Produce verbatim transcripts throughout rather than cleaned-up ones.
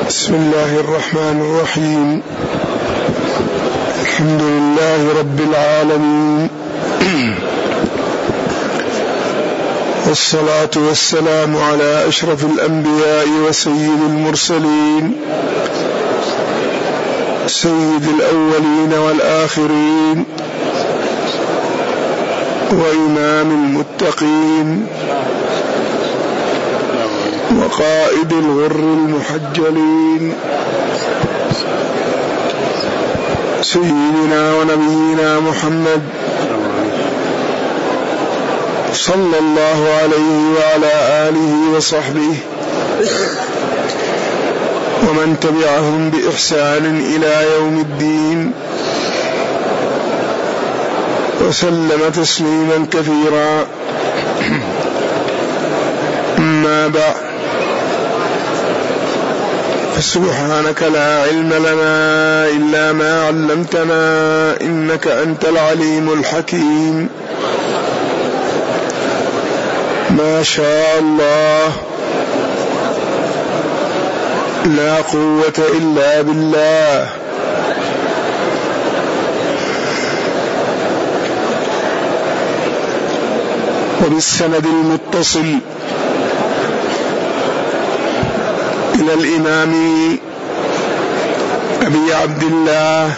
بسم الله الرحمن الرحيم. الحمد لله رب العالمين، والصلاة والسلام على أشرف الأنبياء وسيد المرسلين، سيد الأولين والآخرين، وإمام المتقين، وقائد الغر المحجلين، سيدنا ونبينا محمد صلى الله عليه وعلى آله وصحبه ومن تبعهم بإحسان إلى يوم الدين، وسلم تسليما كثيرا. أما بعد، فسبحانك لا علم لنا إلا ما علمتنا إنك أنت العليم الحكيم. ما شاء الله، لا قوة إلا بالله. وبالسند المتصل إلى الإمام أبي عبد الله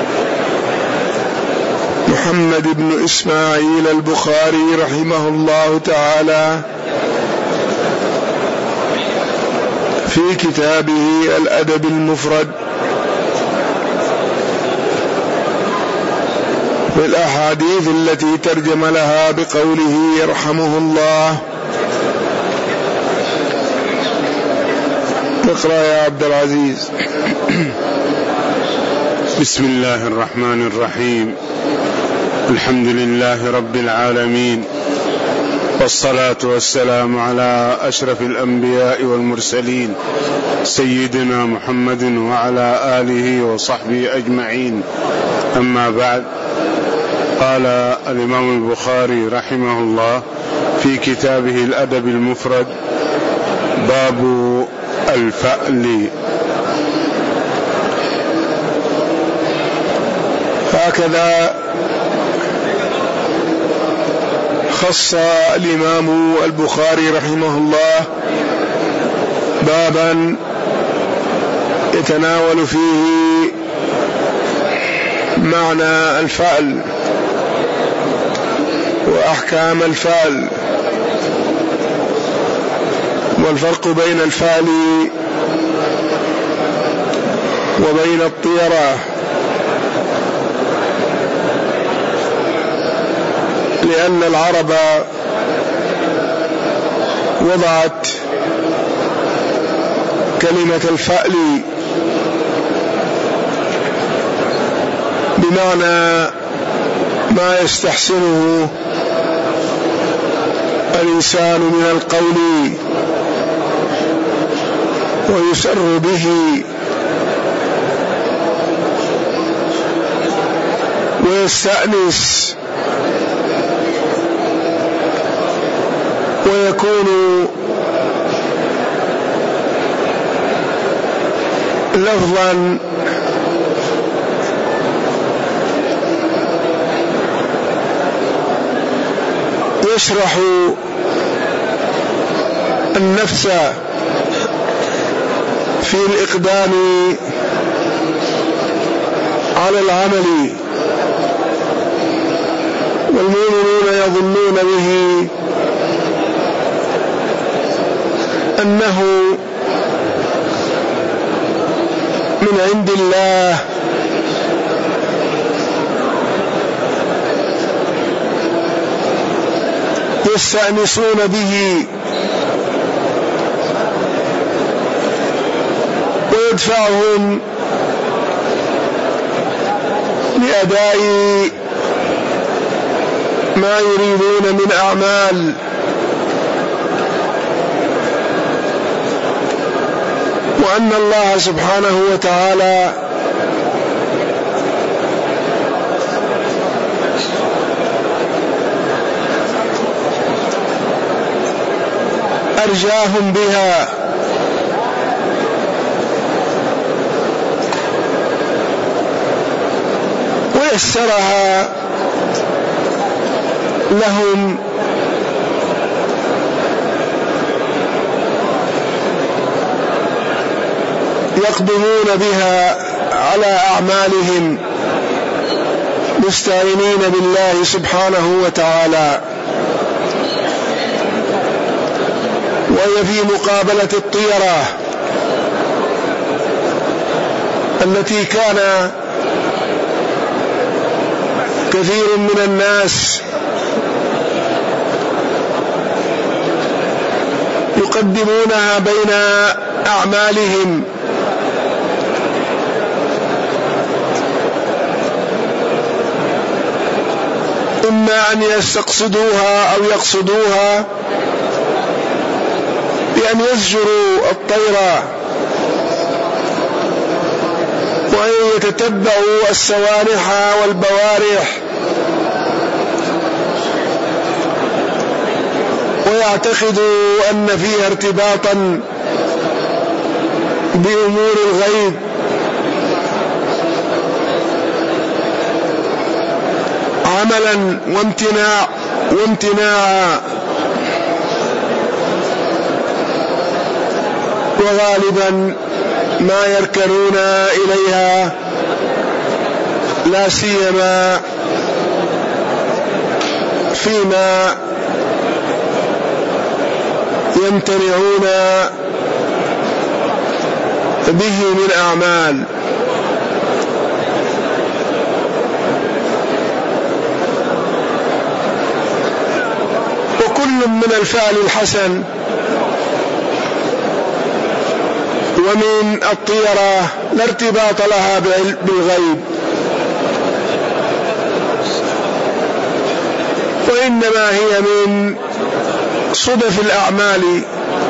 محمد بن إسماعيل البخاري رحمه الله تعالى في كتابه الأدب المفرد بالأحاديث التي ترجم لها بقوله يرحمه الله. اقرأ يا عبد العزيز. بسم الله الرحمن الرحيم. الحمد لله رب العالمين، والصلاة والسلام على أشرف الأنبياء والمرسلين سيدنا محمد وعلى آله وصحبه أجمعين. أما بعد، قال الإمام البخاري رحمه الله في كتابه الأدب المفرد: باب الفأل. هكذا خص الإمام البخاري رحمه الله بابا يتناول فيه معنى الفأل وأحكام الفأل، والفرق بين الفأل وبين الطيرة، لأن العرب وضعت كلمة الفأل بمعنى ما يستحسنه الإنسان من القول ويسر به، ويستأنس ويكون لفظا يشرح النفس في الإقدام على العمل، والمؤمنون يظنون به أنه من عند الله، يستأنسون به ويدفعهم لأداء ما يريدون من أعمال، وأن الله سبحانه وتعالى أرجاهم بها فسرها لهم يقدمون بها على أعمالهم مستعينين بالله سبحانه وتعالى، وهي في مقابلة الطيرة التي كان كثير من الناس يقدمونها بين أعمالهم إما أن يستقصدوها أو يقصدوها بأن يزجروا الطير وأن يتتبعوا السوانح والبوارح ويعتقدوا أن فيها ارتباطا بأمور الغيب، عملا وامتناع وامتناعا، وغالبا ما يركنون إليها لا سيما فيما يمتنعون به من أعمال. وكل من الفعل الحسن ومن الطيرة لا ارتباط لها بالغيب، وإنما هي من صدف الأعمال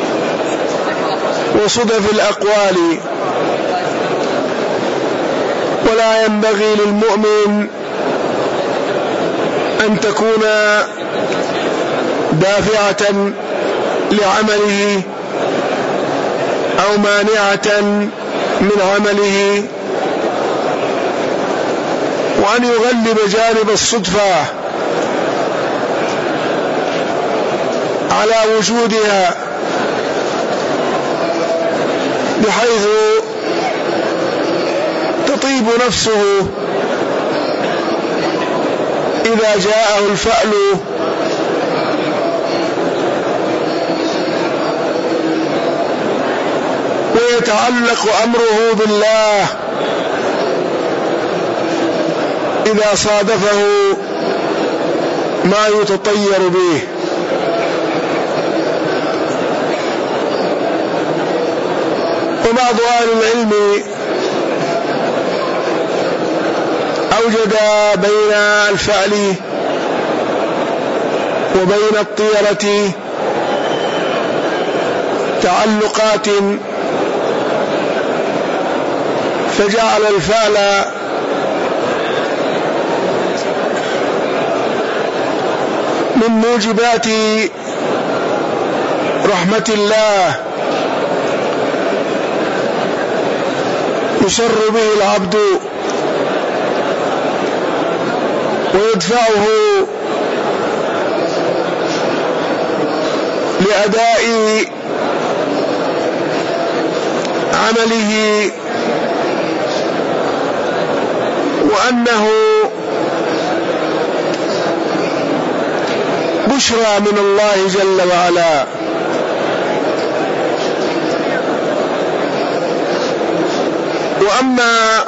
وصدف الأقوال، ولا ينبغي للمؤمن أن تكون دافعة لعمله أو مانعة من عمله، وأن يغلب جانب الصدفة على وجودها، بحيث تطيب نفسه إذا جاءه الفأل ويتعلق أمره بالله إذا صادفه ما يتطير به. وبعض أهل العلم أوجد بين الفعل وبين الطيرة تعلقات، فجعل الفعل من موجبات رحمة الله يسر به العبد ويدفعه لأداء عمله، وأنه بشرى من الله جل وعلا. وأما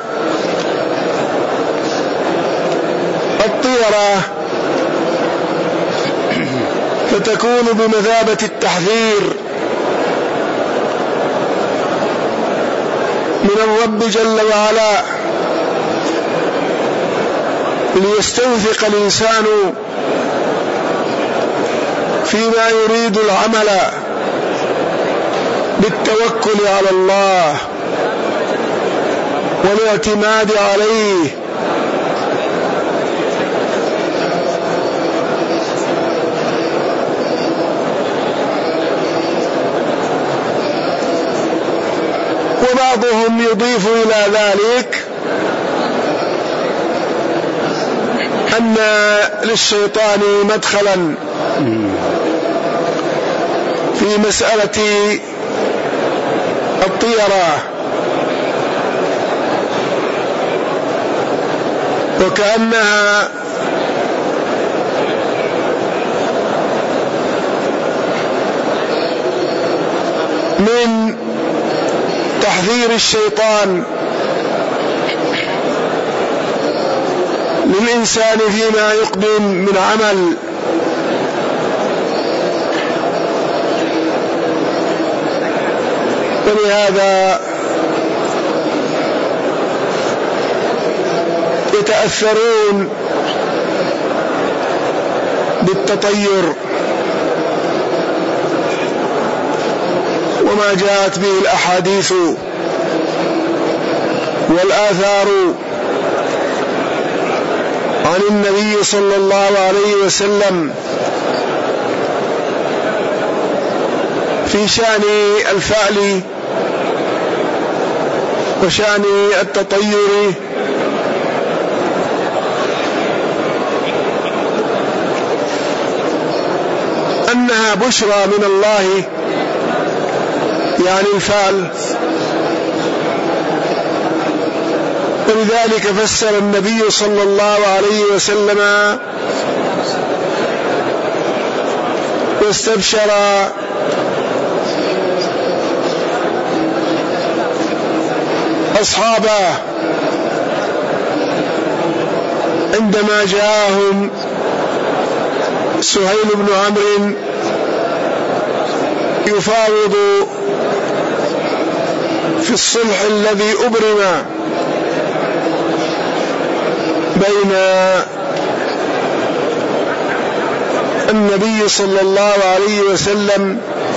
الطيرة فتكون بمثابة التحذير من الرب جل وعلا، ليستوثق الإنسان فيما يريد العمل بالتوكل على الله والاعتماد عليه، وبعضهم يضيف إلى ذلك أن للشيطان مدخلا في مسألة الطيرة، وكأنها من تحذير الشيطان للإنسان فيما يقدم من عمل، ولهذا يتأثرون بالتطير وما جاءت به الأحاديث والآثار عن النبي صلى الله عليه وسلم في شأن الفعل وشأن التطير، أنها بشرى من الله، يعني الفعل. ولذلك فسر النبي صلى الله عليه وسلم واستبشر أصحابه عندما جاءهم سهيل بن عمرو يفاوض في الصلح الذي أبرم بين النبي صلى الله عليه وسلم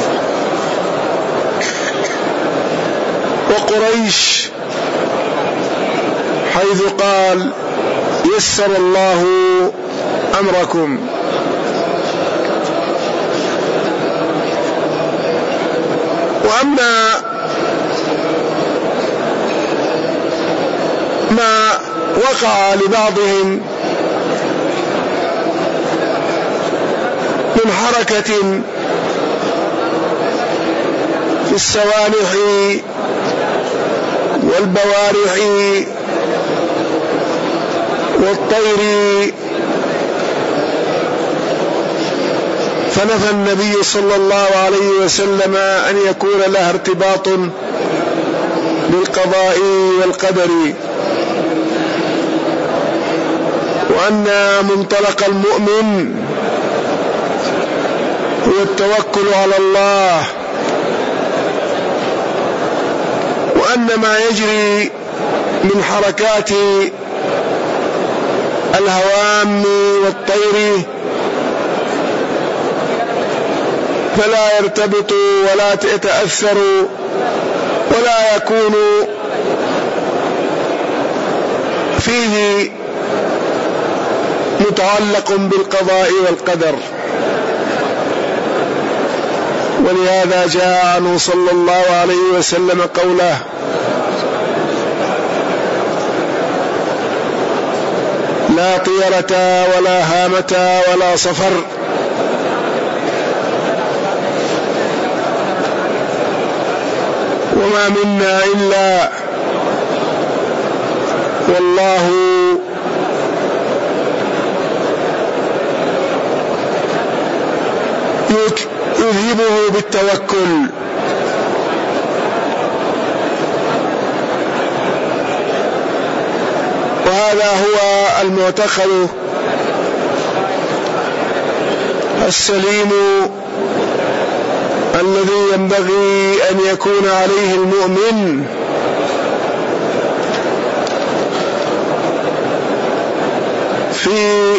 وقريش، حيث قال: يسر الله أمركم. وأما ما وقع لبعضهم من حركة في السوانح والبوارح والطير، فنفى النبي صلى الله عليه وسلم أن يكون لها ارتباط بالقضاء والقدر، وأن منطلق المؤمن هو التوكل على الله، وأن ما يجري من حركات الهوام والطير فلا يرتبط ولا يتأثر ولا يكون فيه متعلق بالقضاء والقدر. ولهذا جاء عنه صلى الله عليه وسلم قوله: لا طيرة ولا هامة ولا صفر، وما منا إلا والله يذهبه بالتوكل. وهذا هو المعتقد السليم الذي ينبغي أن يكون عليه المؤمن في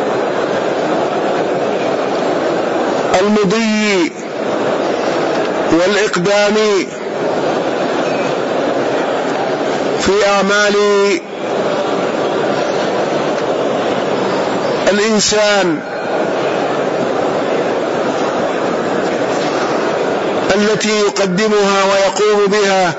المضي والإقدام في أعمال الإنسان التي يقدمها ويقوم بها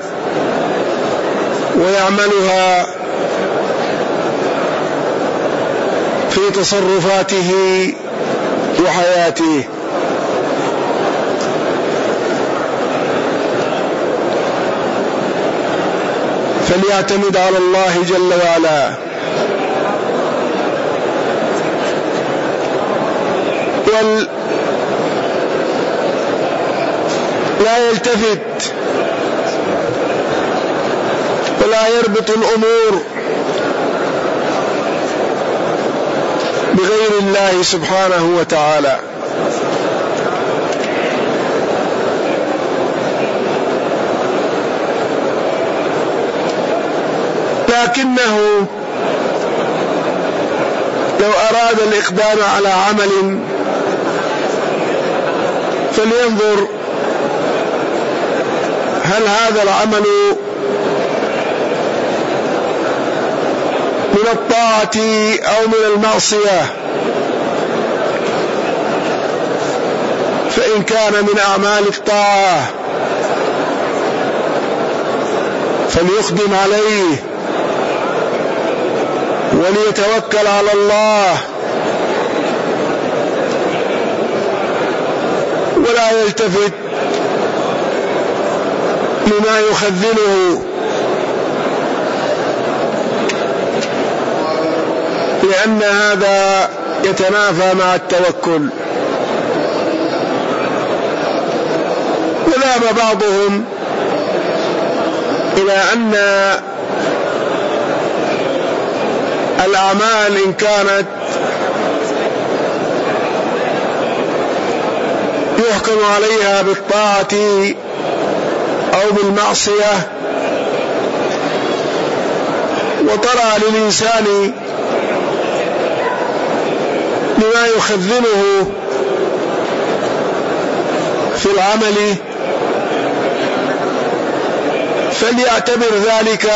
ويعملها في تصرفاته وحياته. فليعتمد على الله جل وعلا، ولا يلتفت ولا يربط الأمور بغير الله سبحانه وتعالى. لكنه لو أراد الإقدام على عمل فلينظر هل هذا العمل من الطاعة أو من المعصية، فإن كان من أعمال الطاعة فليقدم عليه وليتوكل على الله، ولا يلتفت لما يخذله، لأن هذا يتنافى مع التوكل. وذهب بعضهم إلى أن الأعمال إن كانت يحكم عليها بالطاعة أو بالمعصية، وطرأ للإنسان بما يخذله في العمل، فليعتبر ذلك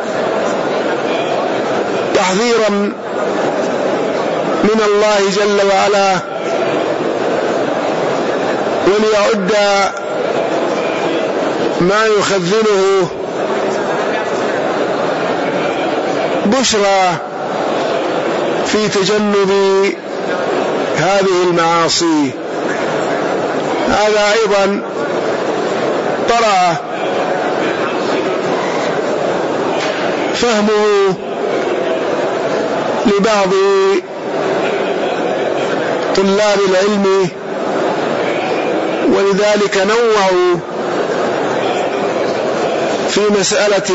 تحذيرا من الله جل وعلا، وليعد ما يخذله بشرى في تجنب هذه المعاصي. هذا أيضا طرأ فهمه لبعض طلاب العلم، ولذلك نوعوا في مسألة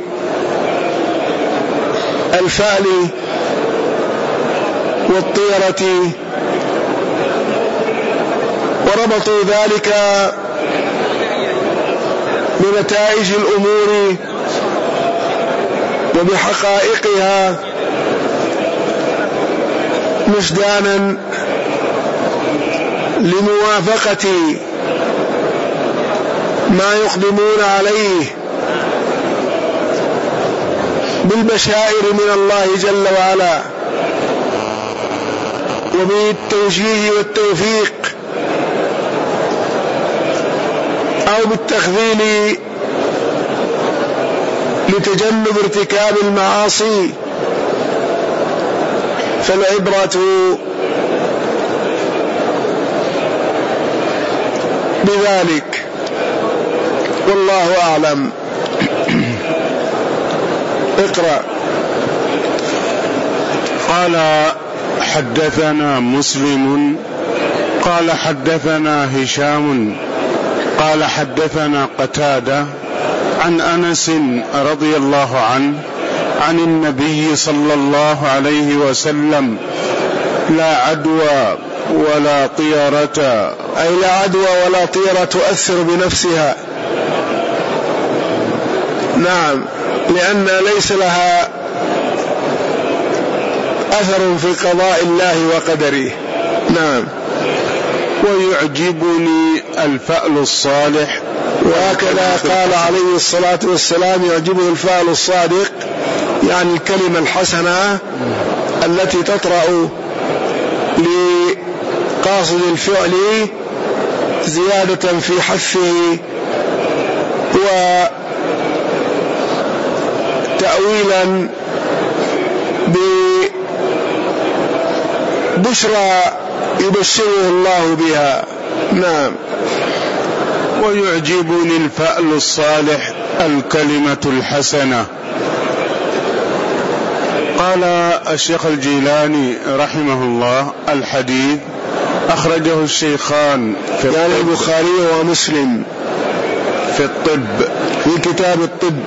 الفأل والطيرة، وربطوا ذلك بنتائج الأمور وبحقائقها مجدانا لموافقة ما يقدمون عليه بالبشائر من الله جل وعلا، وبالتوجيه والتوفيق أو بالتخذيل لتجنب ارتكاب المعاصي. فالعبرة بذلك، والله أعلم. اقرأ. قال حدثنا مسلم قال حدثنا هشام قال حدثنا قتادة عن أنس رضي الله عنه عن النبي صلى الله عليه وسلم: لا عدوى ولا طيرة، أي لا عدوى ولا طيرة تؤثر بنفسها، نعم، لأن ليس لها أثر في قضاء الله وقدره، نعم. ويعجبني الفأل الصالح، وهكذا قال عليه الصلاة والسلام: يعجبه الفأل الصادق، يعني الكلمة الحسنة التي تطرأ لقاصد الفعل زيادة في حثه وتأويلا بشرى يبشره الله بها. نعم. ويعجبني الفأل الصالح الكلمة الحسنة. قال الشيخ الجيلاني رحمه الله: الحديث أخرجه الشيخان في يعني البخاري ومسلم في الطب في كتاب الطب،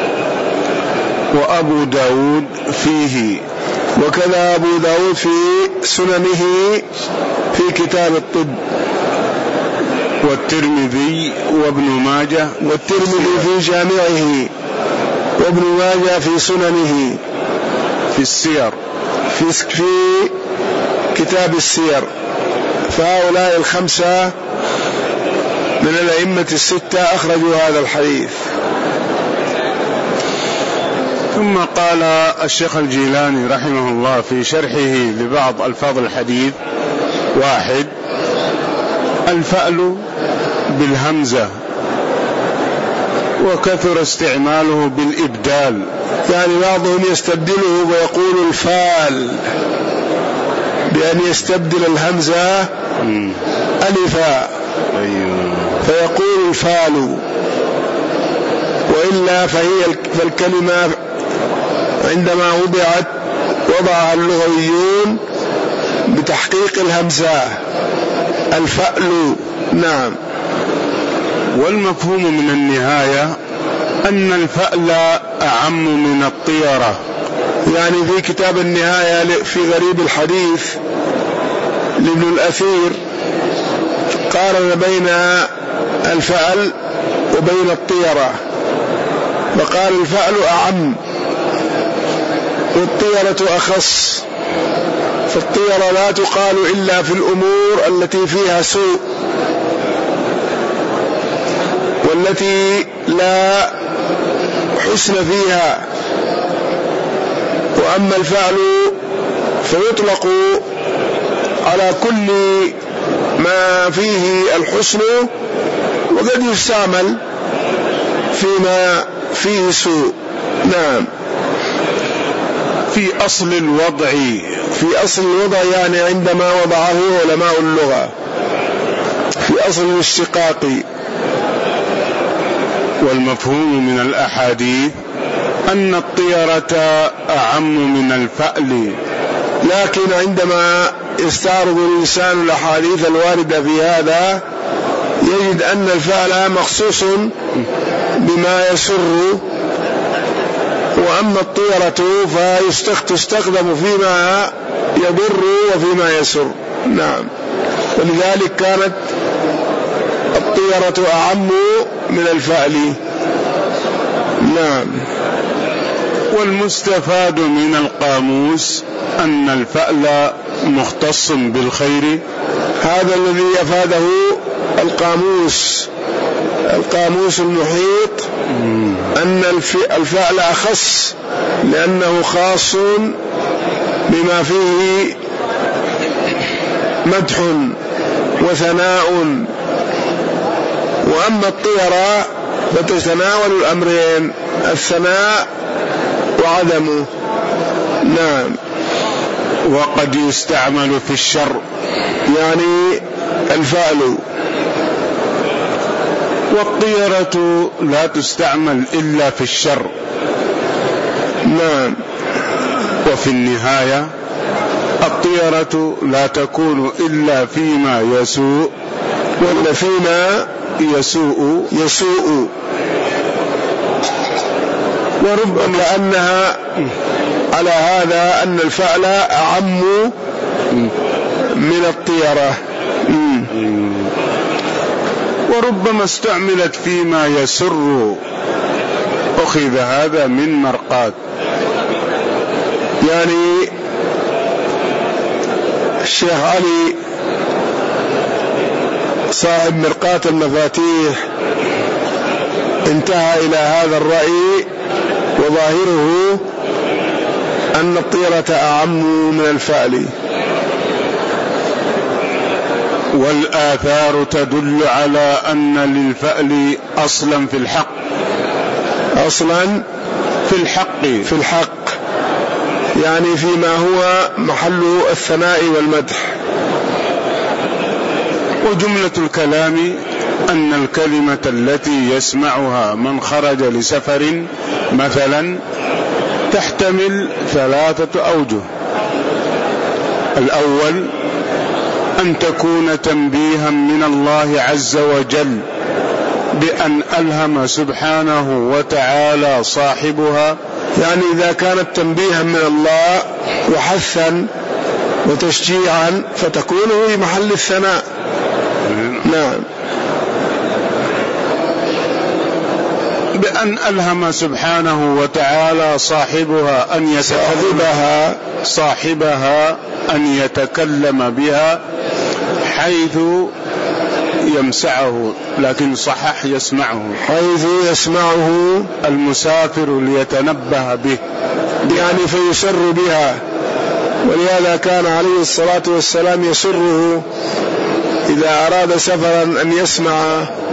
وأبو داود فيه، وكذا أبو داود في سننه في كتاب الطب، والترمذي وابن ماجه، والترمذي في جامعه، وابن ماجه في سننه، في السير، في, في كتاب السير. فهؤلاء الخمسة من الأئمة الستة أخرجوا هذا الحديث. ثم قال الشيخ الجيلاني رحمه الله في شرحه لبعض ألفاظ الحديث: واحد، الفأل بالهمزة، وكثر استعماله بالإبدال، يعني بعضهم يستبدله ويقول الفال بأن يستبدل الهمزة ألفا فيقول الفال، وإلا فهي فالكلمة عندما وضعت وضعها اللغويون بتحقيق الهمزة الفأل. نعم. والمفهوم من النهاية أن الفأل أعم من الطيرة. يعني في كتاب النهاية في غريب الحديث لابن الأثير قارن بين الفأل وبين الطيرة، فقال الفأل أعم والطيرة أخص، فالطيرة لا تقال إلا في الأمور التي فيها سوء والتي لا حسن فيها، وأما الفعل فيطلق على كل ما فيه الحسن، وقد يستعمل فيما فيه سوء. نعم. في أصل الوضع، في أصل الوضع يعني عندما وضعه علماء اللغة، في أصل الاشتقاق. والمفهوم من الأحاديث أن الطيرة أعم من الفأل، لكن عندما يستعرض الإنسان الأحاديث الواردة في هذا يجد أن الفأل مخصوص بما يسر، وأما الطيرة فتستخدم فيما يضر وفيما يسر. نعم. ولذلك كانت الطيرة أعم من الفأل. نعم. والمستفاد من القاموس أن الفأل مختص بالخير، هذا الذي أفاده القاموس القاموس المحيط، أن الفعل أخص لأنه خاص بما فيه مدح وثناء، وأما الطيرة فتتناول الأمرين، الثناء وعدمه. نعم. وقد يستعمل في الشر، يعني الفعل، والطيرة لا تستعمل إلا في الشر. نعم. وفي النهاية الطيرة لا تكون إلا فيما يسوء، ولا فيما يسوء يسوء وربما كأنها على هذا أن الفعل أعم من الطيرة. وربما استعملت فيما يسر، أخذ هذا من مرقات. يعني الشيخ علي صاحب مرقات المفاتيح انتهى إلى هذا الرأي، وظاهره أن الطيرة أعم من الفعل. والآثار تدل على أن للفأل أصلا في الحق، أصلا في الحق في الحق يعني فيما هو محل الثناء والمدح. وجملة الكلام أن الكلمة التي يسمعها من خرج لسفر مثلا تحتمل ثلاثة أوجه. الأول أن تكون تنبيها من الله عز وجل بأن ألهم سبحانه وتعالى صاحبها، يعني إذا كانت تنبيها من الله وحثا وتشجيعا فتكون في محل الثناء. نعم. بأن ألهم سبحانه وتعالى صاحبها أن يتكلم صاحبها أن يتكلم بها حيث يمسعه، لكن صحح يسمعه، حيث يسمعه المسافر ليتنبه به، يعني فيسر بها. ولهذا كان عليه الصلاة والسلام يسره إذا أراد سفرا أن يسمع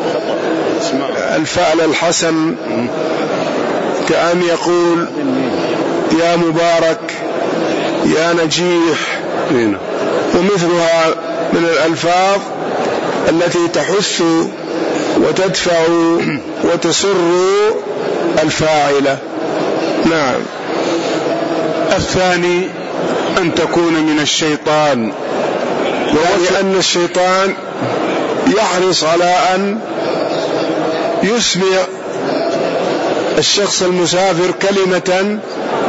الفعل الحسن، كأن يقول يا مبارك يا نجيح ومثلها من الألفاظ التي تحث وتدفع وتسر الفاعلة. نعم. الثاني أن تكون من الشيطان، يعني أن الشيطان يحرص على أن يسمع الشخص المسافر كلمة،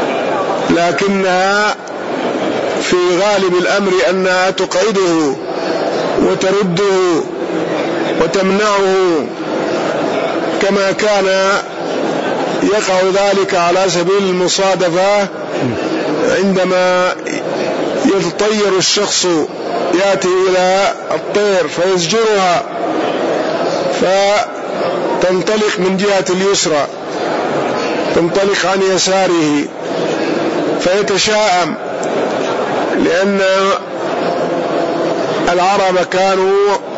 لكنها في غالب الأمر أنها تقعده وترده وتمنعه، كما كان يقع ذلك على سبيل المصادفة عندما يتطير الشخص يأتي إلى الطير فيزجرها فتنطلق من جهة اليسرى، تنطلق عن يساره فيتشاءم، لأن العرب كانوا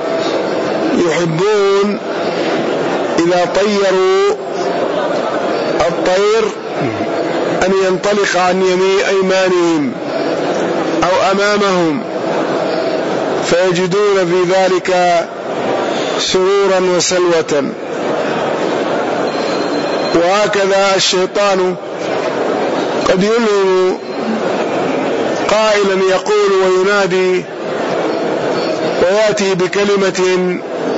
يحبون إذا طيروا الطير أن ينطلق عن يمين أيمانهم أو أمامهم، فيجدون في ذلك سرورا وسلوة. وهكذا الشيطان قد يلهم قائلا يقول وينادي ويأتي بكلمة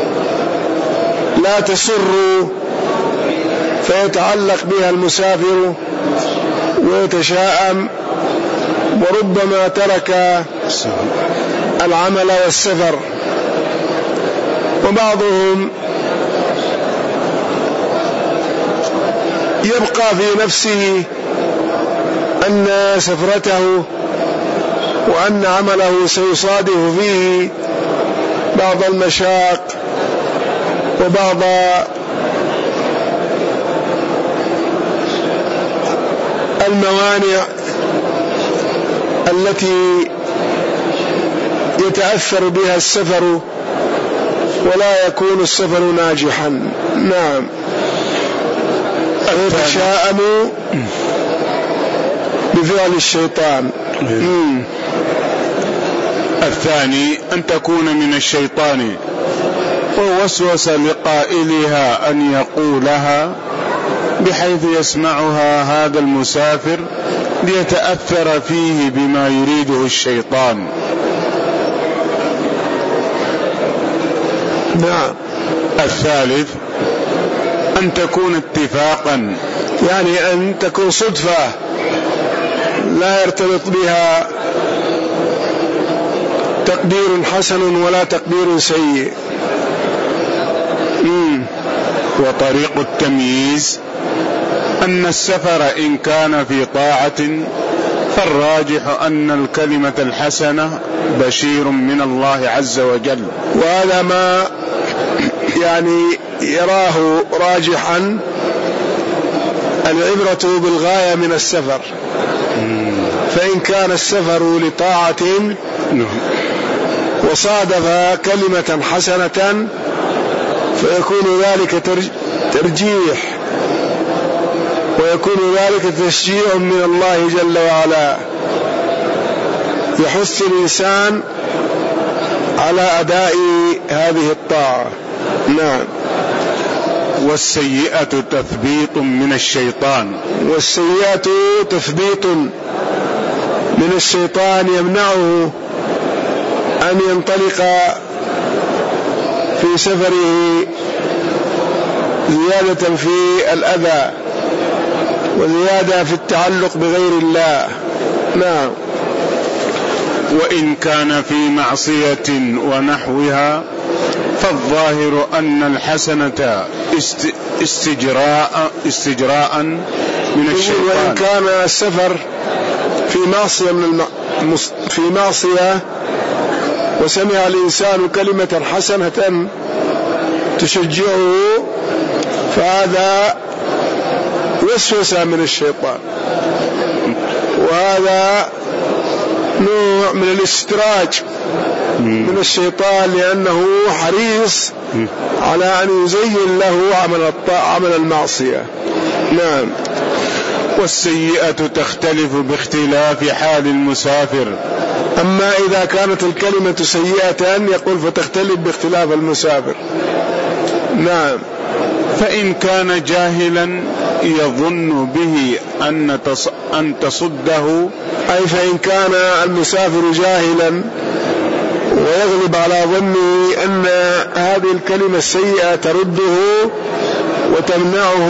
لا تسر فيتعلق بها المسافر ويتشاءم، وربما ترك العمل والسفر. وبعضهم يبقى في نفسه أن سفرته وأن عمله سيصادف فيه بعض المشاق وبعض الموانع التي يتأثر بها السفر ولا يكون السفر ناجحا. نعم. ويتشاءم بفعل الشيطان. الثاني أن تكون من الشيطان ووسوس لقائلها أن يقولها بحيث يسمعها هذا المسافر ليتأثر فيه بما يريده الشيطان. نعم. الثالث أن تكون اتفاقا، يعني أن تكون صدفة لا يرتبط بها تقدير حسن ولا تقدير سيء. مم. وطريق التمييز أن السفر إن كان في طاعة فالراجح أن الكلمة الحسنة بشير من الله عز وجل، وهذا ما يعني يراه راجحا العبرة بالغاية من السفر. فإن كان السفر لطاعة وصادف كلمة حسنة فيكون ذلك ترجيح ويكون ذلك تشجيع من الله جل وعلا. يحث الإنسان على أداء هذه الطاعة. نعم. والسيئة تثبيط من الشيطان. والسيئة تثبيط من الشيطان يمنعه أن ينطلق في سفره زيادة في الأذى وزيادة في التعلق بغير الله. نعم. وإن كان في معصية ونحوها فالظاهر أن الحسنة استجراء استجراء من الشيطان. وإن كان السفر في معصية من الم... في معصية وسمع الإنسان كلمة حسنة تشجعه فهذا وسوسة من الشيطان، وهذا نوع من الاستدراج من الشيطان، لأنه حريص على أن يزين له عمل عمل المعصية. نعم. والسيئة تختلف باختلاف حال المسافر. أما إذا كانت الكلمة سيئة يقول فتختلف باختلاف المسافر. نعم. فإن كان جاهلا يظن به أن أن تصده، أي فإن كان المسافر جاهلا ويغلب على ظنه أن هذه الكلمة السيئة ترده وتمنعه،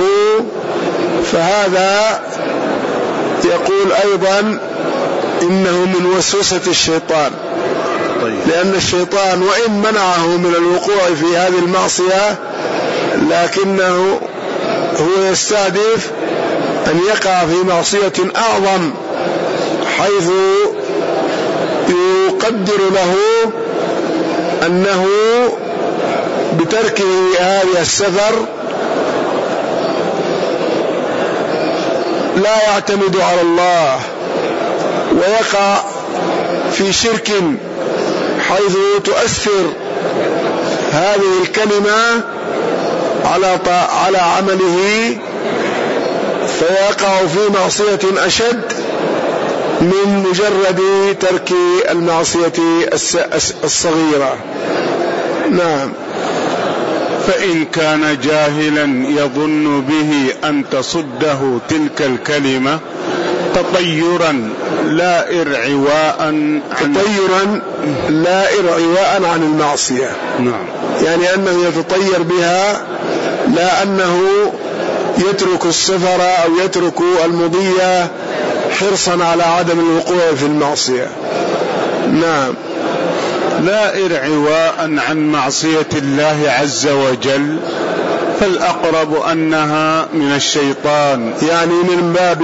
فهذا يقول أيضا إنه من وسوسة الشيطان. طيب. لأن الشيطان وإن منعه من الوقوع في هذه المعصية لكنه هو يستهدف أن يقع في معصية أعظم، حيث يقدر له أنه بتركه هذا السفر لا يعتمد على الله ويقع في شرك، حيث تؤثر هذه الكلمة على على عمله فيقع في معصية أشد من مجرد ترك المعصية الصغيرة. نعم. فإن كان جاهلا يظن به أن تصده تلك الكلمة تطيرا لا إرعواء عن تطيرا لا إرعواء عن المعصية. نعم. يعني أنه يتطير بها، لا أنه يترك السفر أو يترك المضي حرصا على عدم الوقوع في المعصية. نعم. لا إرعواء عن معصية الله عز وجل، فالأقرب أنها من الشيطان، يعني من باب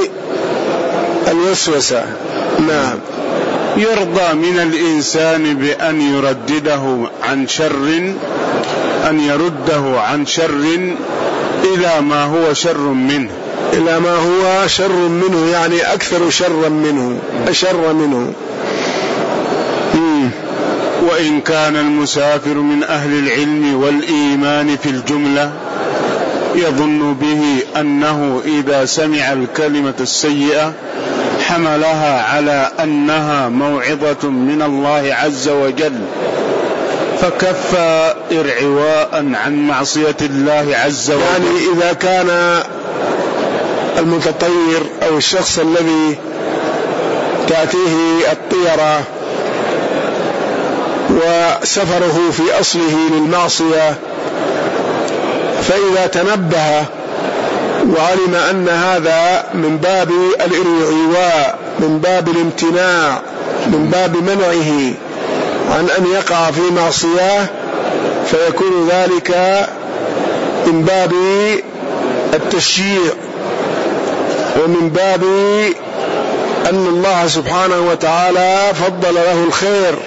الوسوسة. نعم. يرضى من الإنسان بأن يردده عن شر أن يرده عن شر إلى ما هو شر منه إلى ما هو شر منه، يعني أكثر شرا منه أشر منه. وإن كان المسافر من أهل العلم والإيمان في الجملة يظن به أنه إذا سمع الكلمة السيئة حملها على أنها موعظة من الله عز وجل، فكف إرعواء عن معصية الله عز وجل. يعني إذا كان المتطير أو الشخص الذي تأتيه الطيرة وسفره في أصله للمعصية، فإذا تنبه وعلم أن هذا من باب الإرعواء، من باب الامتناع، من باب منعه عن أن يقع في معصية، فيكون ذلك من باب التشجيع ومن باب أن الله سبحانه وتعالى فضل له الخير،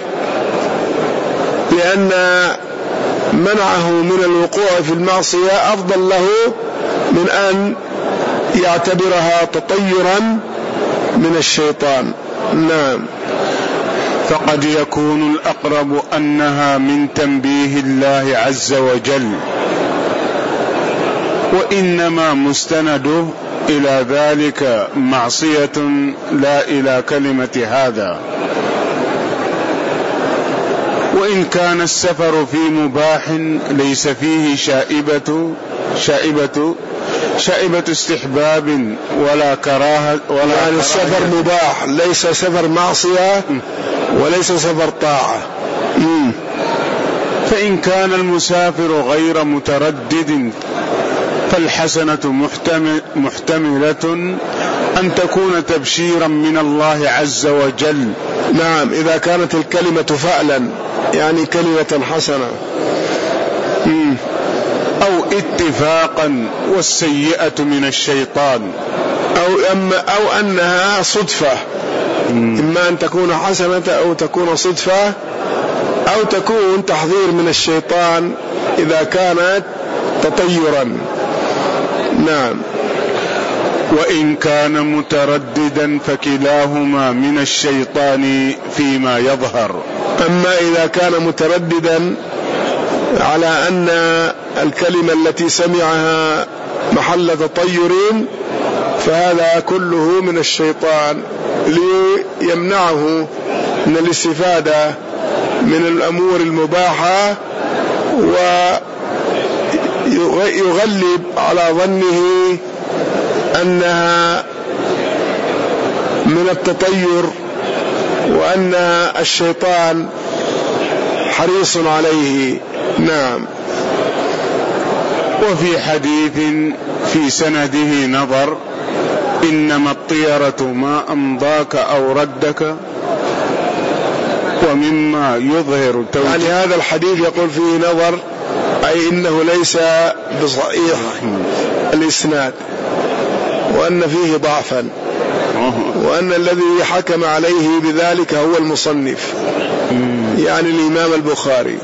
لأن منعه من الوقوع في المعصية أفضل له من أن يعتبرها تطيرا من الشيطان. نعم. فقد يكون الأقرب أنها من تنبيه الله عز وجل، وإنما مستنده إلى ذلك معصية لا إلى كلمة هذا. وإن كان السفر في مباح ليس فيه شائبة شائبة شائبة استحباب ولا كراهة ولا يعني كراهة. السفر مباح ليس سفر معصية وليس سفر طاعة. مم. فإن كان المسافر غير متردد فالحسنة محتمل محتملة أن تكون تبشيرا من الله عز وجل. نعم، إذا كانت الكلمة فعلا يعني كلمة حسنة. مم. أو اتفاقا والسيئة من الشيطان، أو, أم أو أنها صدفة. مم. إما أن تكون حسنة أو تكون صدفة أو تكون تحذير من الشيطان إذا كانت تطيرا. نعم. وإن كان مترددا فكلاهما من الشيطان فيما يظهر. أما إذا كان مترددا على أن الكلمة التي سمعها محل تطير فهذا كله من الشيطان ليمنعه من الاستفادة من الأمور المباحة ويغلب على ظنه أنها من التطير وأن الشيطان حريص عليه. نعم. وفي حديث في سنده نظر إنما الطيرة ما أمضاك أو ردك. ومما يظهر توجيه، يعني هذا الحديث يقول فيه نظر، أي إنه ليس بصحيح الإسناد وأن فيه ضعفا، وأن الذي حكم عليه بذلك هو المصنف يعني الإمام البخاري.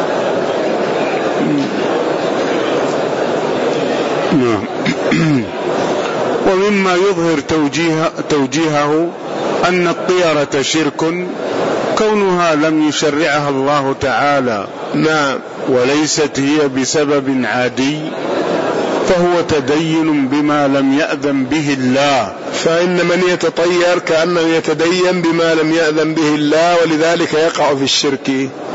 ومما يظهر توجيه توجيهه أن الطيرة شرك كونها لم يشرعها الله تعالى. نعم. وليست هي بسبب عادي فهو تدين بما لم يأذن به الله. فإن من يتطير كأنه يتدين بما لم يأذن به الله ولذلك يقع في الشرك.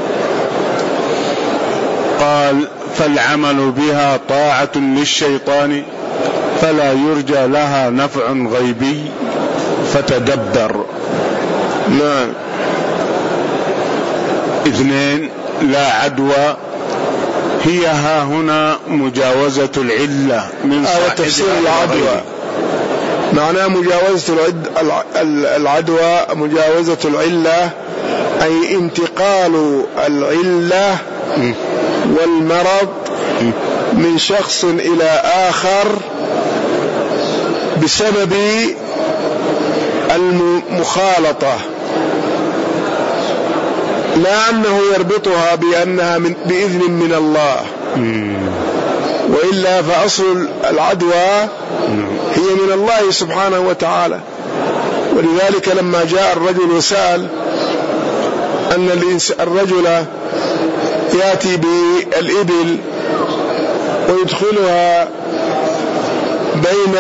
قال فالعمل بها طاعة للشيطان فلا يرجى لها نفع غيبي فتدبر. نعم. اثنين، لا عدوى هي ها هنا مجاوزة العلة من صاحب تفسير العدوى. معناه مجاوزة العدوى مجاوزة العلة أي انتقال العلة والمرض من شخص إلى آخر بسبب المخالطة، لا أنه يربطها بأنها من بإذن من الله، وإلا فأصل العدوى هي من الله سبحانه وتعالى. ولذلك لما جاء الرجل وسأل أن الرجل يأتي بالإبل ويدخلها بين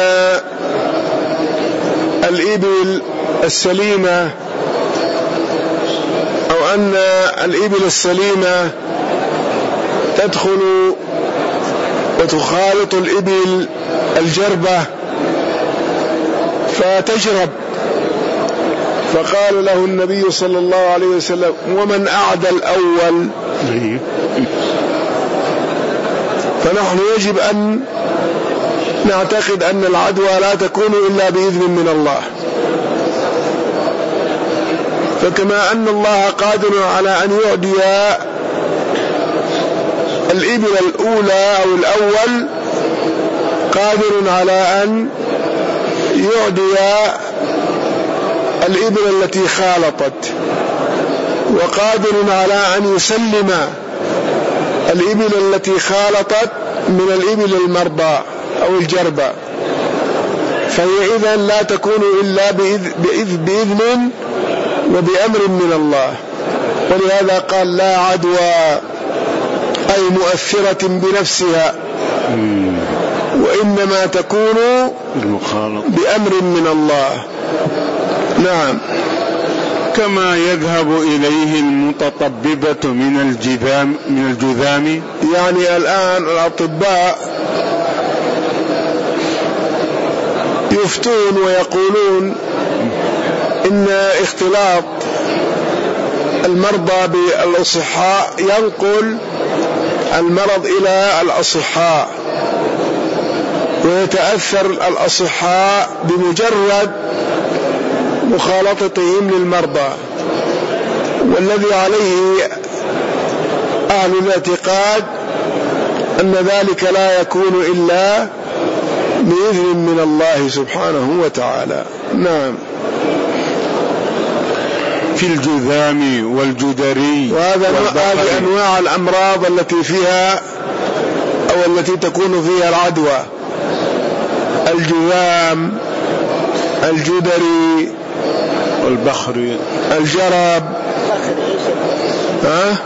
الإبل السليمة، أو أن الإبل السليمة تدخل وتخالط الإبل الجربة فتجرب، فقال له النبي صلى الله عليه وسلم ومن أعدى الأول؟ فنحن يجب أن نعتقد أن العدوى لا تكون إلا بإذن من الله، فكما أن الله قادر على أن يعدي الإبل الأولى أو الأول، قادر على أن يعدي الإبل التي خالطت، وقادر على أن يسلم الإبل التي خالطت من الإبل المرضى أو الجربة، فهي إذن لا تكون إلا بإذن وبأمر من الله. ولهذا قال لا عدوى أي مؤثرة بنفسها، وإنما تكون بأمر من الله. نعم. كما يذهب إليه المتطببة من الجذام من الجذام. يعني الآن الأطباء يفتون ويقولون إن اختلاط المرضى بالأصحاء ينقل المرض إلى الأصحاء، ويتأثر الأصحاء بمجرد مخالطتهم للمرضى، والذي عليه أهل الاعتقاد أن ذلك لا يكون إلا بإذن من الله سبحانه وتعالى. نعم. في الجذام والجدري، وهذا هذه أنواع الأمراض التي فيها أو التي تكون فيها العدوى: الجذام، الجدري، والبخر، الجرب، ها؟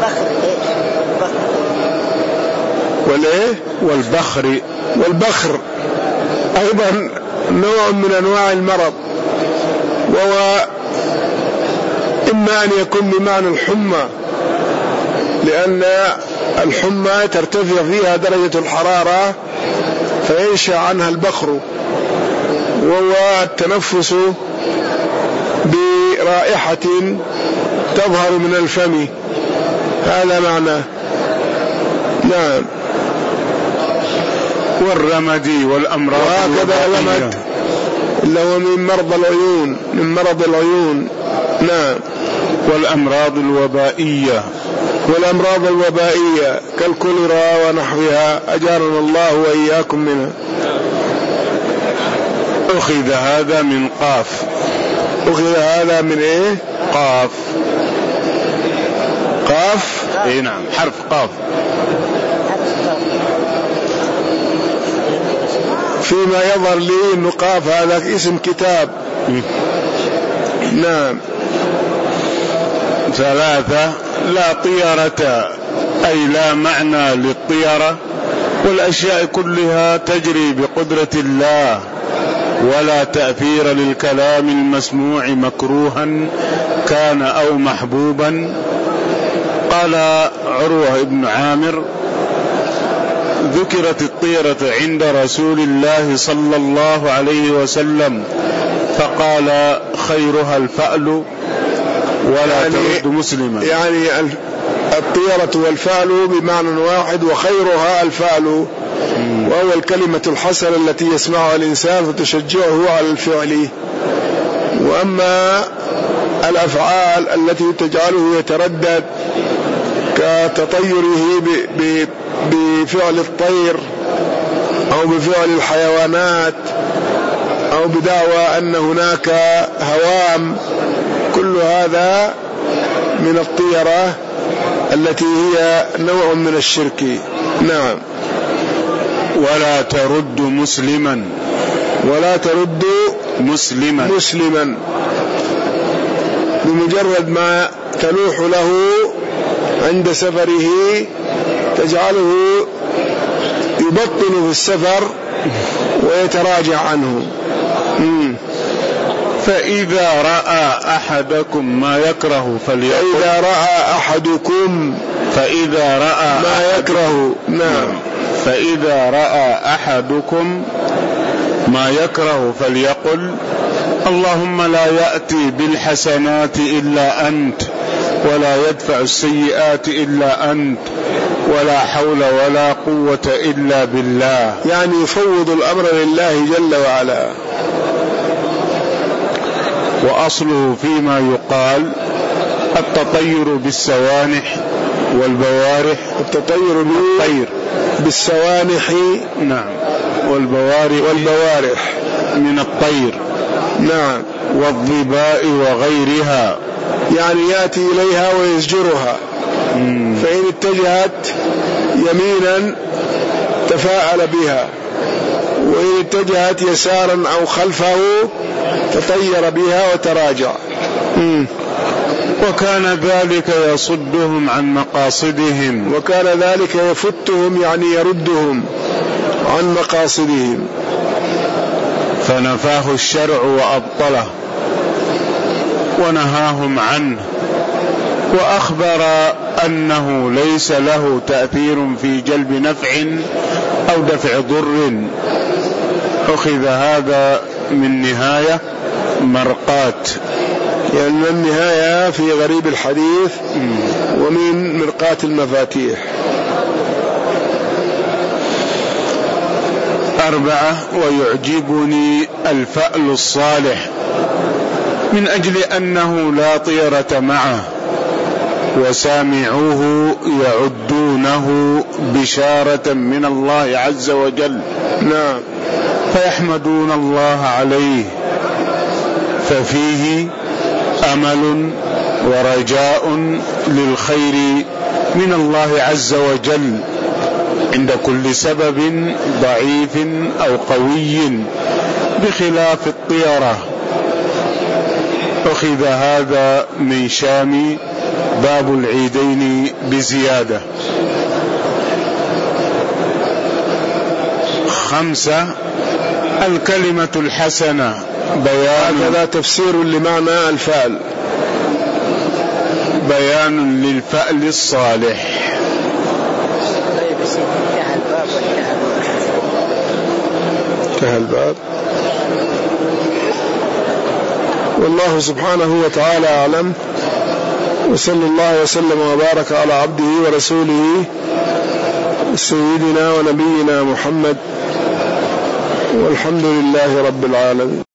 والإيه؟ والبخر. والبخر أيضا نوع من أنواع المرض، وهو إما أن يكون بمعنى الحمى، لأن الحمى ترتفع فيها درجة الحرارة فينشأ عنها البخر، وهو التنفس برائحة تظهر من الفم، هذا معناه. نعم. والرمد والأمراض، وهكذا الرمد اللي هو من مرض العيون، من مرض العيون. نعم. والأمراض الوبائية، والأمراض الوبائية كالكوليرا ونحوها، أجارنا الله وإياكم منها. أخذ هذا من قاف. أخذ هذا من إيه؟ قاف. قاف؟ إيه نعم، حرف قاف. فيما يظهر لي أنه قاف هذا اسم كتاب. نعم. ثلاثة: لا طيرة، أي لا معنى للطيرة، والأشياء كلها تجري بقدرة الله، ولا تأثير للكلام المسموع مكروها كان أو محبوبا. قال عروة بن عامر: ذكرت الطيرة عند رسول الله صلى الله عليه وسلم فقال: خيرها الفأل ولا يعني ترد مسلما. يعني الطيرة والفأل بمعنى واحد، وخيرها الفأل، وهو الكلمة الحسنة التي يسمعها الإنسان فتشجعه على الفعل. وأما الأفعال التي تجعله يتردد كتطيره بفعل الطير أو بفعل الحيوانات أو بدعوى أن هناك هوام، كل هذا من الطيرة التي هي نوع من الشرك. نعم. ولا ترد مسلما، ولا ترد مسلما مسلما بمجرد ما تلوح له عند سفره تجعله يبطن في السفر ويتراجع عنه. مم. فإذا رأى أحدكم ما يكره فليقل. فإذا رأى أحدكم فإذا رأى ما يكره. نعم. فإذا رأى أحدكم ما يكره فليقل: اللهم لا يأتي بالحسنات إلا أنت، ولا يدفع السيئات إلا أنت، ولا حول ولا قوة إلا بالله. يعني يفوض الأمر لله جل وعلا. وأصله فيما يقال التطير بالسوانح والبوارح. التطير بالطير بالسوانح، نعم، والبوارح والبوارح من الطير. نعم. والظباء وغيرها، يعني يأتي إليها ويزجرها. مم. فإن اتجهت يمينا تفاءل بها، وإن اتجهت يسارا أو خلفه تطير بها وتراجع. مم. وكان ذلك يصدهم عن مقاصدهم. وكان ذلك يفتهم، يعني يردهم عن مقاصدهم. فنفاه الشرع وأبطله. ونهاهم عنه، وأخبر أنه ليس له تأثير في جلب نفع أو دفع ضر. أخذ هذا من نهاية مرقات، يعني من النهاية في غريب الحديث ومن مرقاة المفاتيح. أربعة: ويعجبني الفأل الصالح من أجل أنه لا طيرة معه، وسامعوه يعدونه بشارة من الله عز وجل، نعم، فيحمدون الله عليه، ففيه أمل ورجاء للخير من الله عز وجل عند كل سبب ضعيف أو قوي، بخلاف الطيرة. أخذ هذا من شام باب العيدين بزيادة. خمسة: الكلمة الحسنة بيان، هذا تفسير لمعنى الفعل، بيان للفعل الصالح. انتهى الباب. والله سبحانه وتعالى أعلم، وصلى الله وسلم وبارك على عبده ورسوله سيدنا ونبينا محمد، والحمد لله رب العالمين.